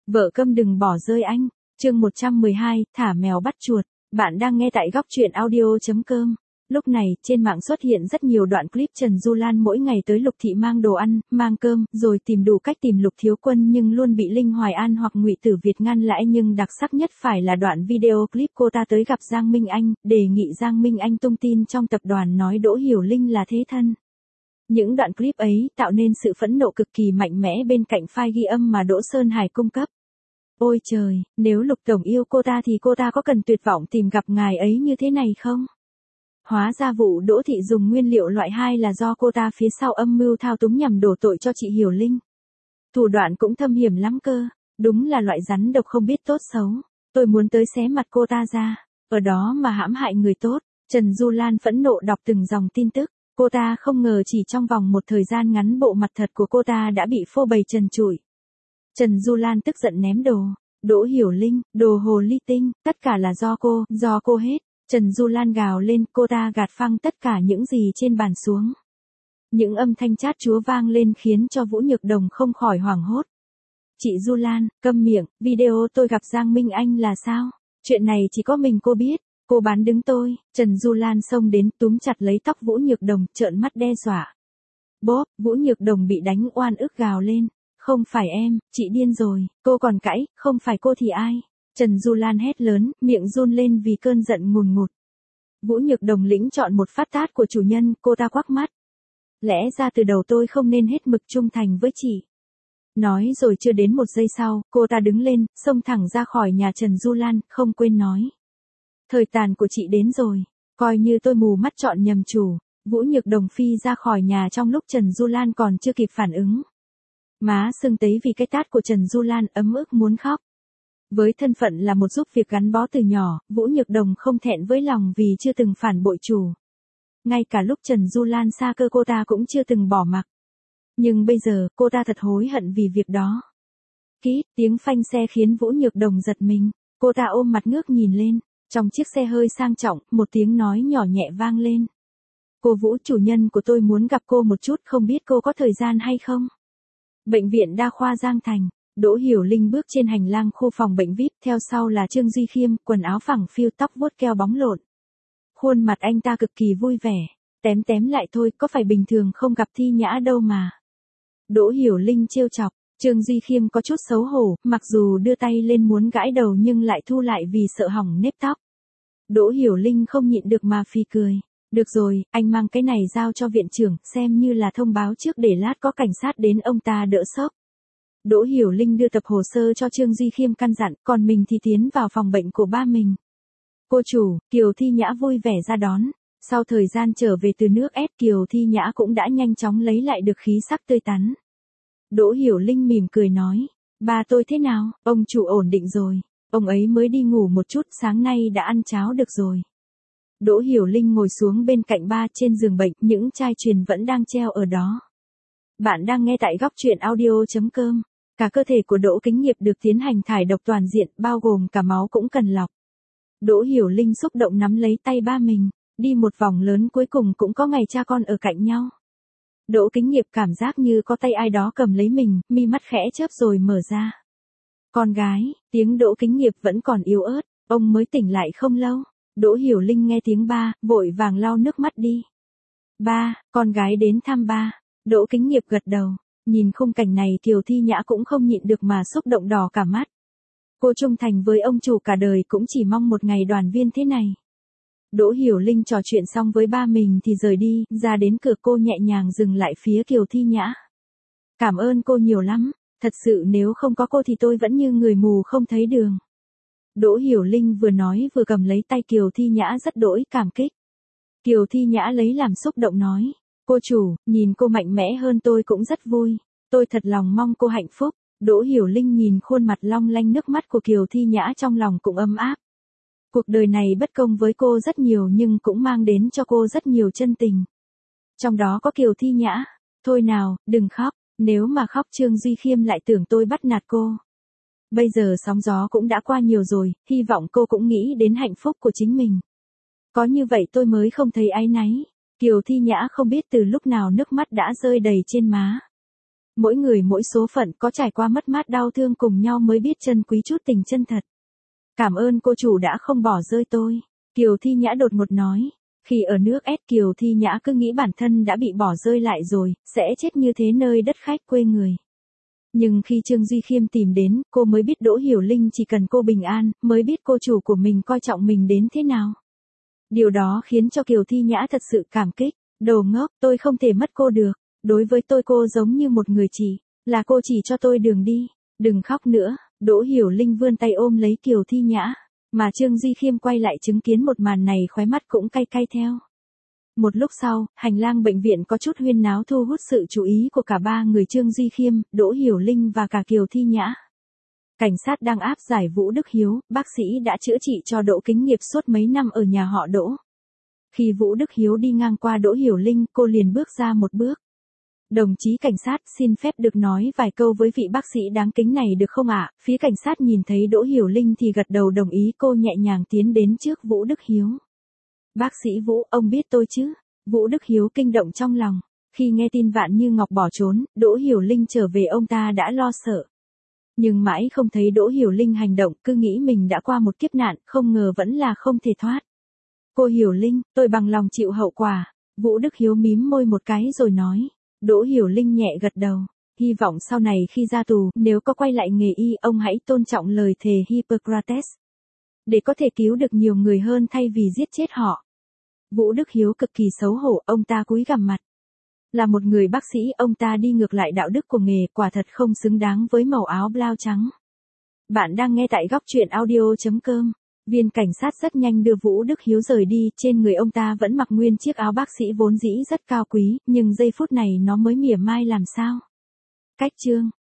Vợ câm đừng bỏ rơi anh. Chương 112, thả mèo bắt chuột. Bạn đang nghe tại góc truyện audio.com. Lúc này, trên mạng xuất hiện rất nhiều đoạn clip Trần Du Lan mỗi ngày tới Lục Thị mang đồ ăn, mang cơm, rồi tìm đủ cách tìm Lục Thiếu Quân nhưng luôn bị Linh Hoài An hoặc Ngụy Tử Việt ngăn lại, nhưng đặc sắc nhất phải là đoạn video clip cô ta tới gặp Giang Minh Anh, đề nghị Giang Minh Anh tung tin trong tập đoàn nói Đỗ Hiểu Linh là thế thân. Những đoạn clip ấy tạo nên sự phẫn nộ cực kỳ mạnh mẽ bên cạnh file ghi âm mà Đỗ Sơn Hải cung cấp. Ôi trời, nếu Lục Tổng yêu cô ta thì cô ta có cần tuyệt vọng tìm gặp ngài ấy như thế này không? Hóa ra vụ Đỗ Thị dùng nguyên liệu loại 2 là do cô ta phía sau âm mưu thao túng nhằm đổ tội cho chị Hiểu Linh. Thủ đoạn cũng thâm hiểm lắm cơ, đúng là loại rắn độc không biết tốt xấu. Tôi muốn tới xé mặt cô ta ra, ở đó mà hãm hại người tốt. Trần Du Lan phẫn nộ đọc từng dòng tin tức, cô ta không ngờ chỉ trong vòng một thời gian ngắn bộ mặt thật của cô ta đã bị phô bày trần trụi. Trần Du Lan tức giận ném đồ, Đỗ Hiểu Linh, đồ hồ ly tinh, tất cả là do cô hết. Trần Du Lan gào lên, cô ta gạt phăng tất cả những gì trên bàn xuống. Những âm thanh chát chúa vang lên khiến cho Vũ Nhược Đồng không khỏi hoảng hốt. Chị Du Lan, câm miệng, video tôi gặp Giang Minh Anh là sao? Chuyện này chỉ có mình cô biết, cô bán đứng tôi. Trần Du Lan xông đến túm chặt lấy tóc Vũ Nhược Đồng, trợn mắt đe dọa. Bốp, Vũ Nhược Đồng bị đánh oan ức gào lên. Không phải em, chị điên rồi, cô còn cãi, không phải cô thì ai? Trần Du Lan hét lớn, miệng run lên vì cơn giận ngùn ngụt. Vũ Nhược Đồng lĩnh chọn một phát tát của chủ nhân, cô ta quắc mắt. Lẽ ra từ đầu tôi không nên hết mực trung thành với chị. Nói rồi chưa đến một giây sau, cô ta đứng lên, xông thẳng ra khỏi nhà Trần Du Lan, không quên nói. Thời tàn của chị đến rồi, coi như tôi mù mắt chọn nhầm chủ. Vũ Nhược Đồng phi ra khỏi nhà trong lúc Trần Du Lan còn chưa kịp phản ứng. Má sưng tấy vì cái tát của Trần Du Lan, ấm ức muốn khóc. Với thân phận là một giúp việc gắn bó từ nhỏ, Vũ Nhược Đồng không thẹn với lòng vì chưa từng phản bội chủ. Ngay cả lúc Trần Du Lan xa cơ cô ta cũng chưa từng bỏ mặc. Nhưng bây giờ, cô ta thật hối hận vì việc đó. Kít, tiếng phanh xe khiến Vũ Nhược Đồng giật mình. Cô ta ôm mặt ngước nhìn lên. Trong chiếc xe hơi sang trọng, một tiếng nói nhỏ nhẹ vang lên. Cô Vũ, chủ nhân của tôi muốn gặp cô một chút, không biết cô có thời gian hay không? Bệnh viện Đa khoa Giang Thành. Đỗ Hiểu Linh bước trên hành lang khu phòng bệnh VIP, theo sau là Trương Duy Khiêm, quần áo phẳng phiu, tóc vuốt keo bóng lộn. Khuôn mặt anh ta cực kỳ vui vẻ. Tém lại thôi, có phải bình thường không gặp Thi Nhã đâu mà. Đỗ Hiểu Linh trêu chọc, Trương Duy Khiêm có chút xấu hổ, mặc dù đưa tay lên muốn gãi đầu nhưng lại thu lại vì sợ hỏng nếp tóc. Đỗ Hiểu Linh không nhịn được mà phì cười. Được rồi, anh mang cái này giao cho viện trưởng, xem như là thông báo trước để lát có cảnh sát đến ông ta đỡ sốc. Đỗ Hiểu Linh đưa tập hồ sơ cho Trương Duy Khiêm căn dặn, còn mình thì tiến vào phòng bệnh của ba mình. Cô chủ, Kiều Thi Nhã vui vẻ ra đón. Sau thời gian trở về từ nước ép, Kiều Thi Nhã cũng đã nhanh chóng lấy lại được khí sắc tươi tắn. Đỗ Hiểu Linh mỉm cười nói, ba tôi thế nào, ông chủ ổn định rồi. Ông ấy mới đi ngủ một chút, sáng nay đã ăn cháo được rồi. Đỗ Hiểu Linh ngồi xuống bên cạnh ba trên giường bệnh, những chai truyền vẫn đang treo ở đó. Bạn đang nghe tại góc truyện audio.com. Cả cơ thể của Đỗ Kính Nghiệp được tiến hành thải độc toàn diện, bao gồm cả máu cũng cần lọc. Đỗ Hiểu Linh xúc động nắm lấy tay ba mình, đi một vòng lớn cuối cùng cũng có ngày cha con ở cạnh nhau. Đỗ Kính Nghiệp cảm giác như có tay ai đó cầm lấy mình, mi mắt khẽ chớp rồi mở ra. Con gái, tiếng Đỗ Kính Nghiệp vẫn còn yếu ớt, ông mới tỉnh lại không lâu. Đỗ Hiểu Linh nghe tiếng ba, vội vàng lau nước mắt đi. Ba, con gái đến thăm ba. Đỗ Kính Nghiệp gật đầu. Nhìn khung cảnh này Kiều Thi Nhã cũng không nhịn được mà xúc động đỏ cả mắt. Cô trung thành với ông chủ cả đời cũng chỉ mong một ngày đoàn viên thế này. Đỗ Hiểu Linh trò chuyện xong với ba mình thì rời đi, ra đến cửa cô nhẹ nhàng dừng lại phía Kiều Thi Nhã. Cảm ơn cô nhiều lắm, thật sự nếu không có cô thì tôi vẫn như người mù không thấy đường. Đỗ Hiểu Linh vừa nói vừa cầm lấy tay Kiều Thi Nhã rất đỗi cảm kích. Kiều Thi Nhã lấy làm xúc động nói. Cô chủ, nhìn cô mạnh mẽ hơn tôi cũng rất vui. Tôi thật lòng mong cô hạnh phúc. Đỗ Hiểu Linh nhìn khuôn mặt long lanh nước mắt của Kiều Thi Nhã trong lòng cũng ấm áp. Cuộc đời này bất công với cô rất nhiều nhưng cũng mang đến cho cô rất nhiều chân tình. Trong đó có Kiều Thi Nhã. Thôi nào, đừng khóc. Nếu mà khóc Trương Duy Khiêm lại tưởng tôi bắt nạt cô. Bây giờ sóng gió cũng đã qua nhiều rồi, hy vọng cô cũng nghĩ đến hạnh phúc của chính mình. Có như vậy tôi mới không thấy áy náy. Kiều Thi Nhã không biết từ lúc nào nước mắt đã rơi đầy trên má. Mỗi người mỗi số phận, có trải qua mất mát đau thương cùng nhau mới biết trân quý chút tình chân thật. Cảm ơn cô chủ đã không bỏ rơi tôi. Kiều Thi Nhã đột ngột nói. Khi ở nước S, Kiều Thi Nhã cứ nghĩ bản thân đã bị bỏ rơi lại rồi, sẽ chết như thế nơi đất khách quê người. Nhưng khi Trương Duy Khiêm tìm đến, cô mới biết Đỗ Hiểu Linh chỉ cần cô bình an, mới biết cô chủ của mình coi trọng mình đến thế nào. Điều đó khiến cho Kiều Thi Nhã thật sự cảm kích. Đồ ngốc, tôi không thể mất cô được. Đối với tôi cô giống như một người chị, là cô chỉ cho tôi đường đi. Đừng khóc nữa. Đỗ Hiểu Linh vươn tay ôm lấy Kiều Thi Nhã. Mà Trương Duy Khiêm quay lại chứng kiến một màn này, khóe mắt cũng cay cay theo. Một lúc sau, hành lang bệnh viện có chút huyên náo thu hút sự chú ý của cả ba người Trương Duy Khiêm, Đỗ Hiểu Linh và cả Kiều Thi Nhã. Cảnh sát đang áp giải Vũ Đức Hiếu, bác sĩ đã chữa trị cho Đỗ Kính Nghiệp suốt mấy năm ở nhà họ Đỗ. Khi Vũ Đức Hiếu đi ngang qua Đỗ Hiểu Linh, cô liền bước ra một bước. Đồng chí cảnh sát, xin phép được nói vài câu với vị bác sĩ đáng kính này được không ạ? Phía cảnh sát nhìn thấy Đỗ Hiểu Linh thì gật đầu đồng ý, cô nhẹ nhàng tiến đến trước Vũ Đức Hiếu. Bác sĩ Vũ, ông biết tôi chứ? Vũ Đức Hiếu kinh động trong lòng. Khi nghe tin Vạn Như Ngọc bỏ trốn, Đỗ Hiểu Linh trở về ông ta đã lo sợ. Nhưng mãi không thấy Đỗ Hiểu Linh hành động, cứ nghĩ mình đã qua một kiếp nạn, không ngờ vẫn là không thể thoát. Cô Hiểu Linh, tôi bằng lòng chịu hậu quả. Vũ Đức Hiếu mím môi một cái rồi nói. Đỗ Hiểu Linh nhẹ gật đầu. Hy vọng sau này khi ra tù, nếu có quay lại nghề y, ông hãy tôn trọng lời thề Hippocrates. Để có thể cứu được nhiều người hơn thay vì giết chết họ. Vũ Đức Hiếu cực kỳ xấu hổ, ông ta cúi gằm mặt. Là một người bác sĩ, ông ta đi ngược lại đạo đức của nghề, quả thật không xứng đáng với màu áo blau trắng. Bạn đang nghe tại góc truyện audio.com. Viên cảnh sát rất nhanh đưa Vũ Đức Hiếu rời đi, trên người ông ta vẫn mặc nguyên chiếc áo bác sĩ vốn dĩ rất cao quý, nhưng giây phút này nó mới mỉa mai làm sao. Cách chương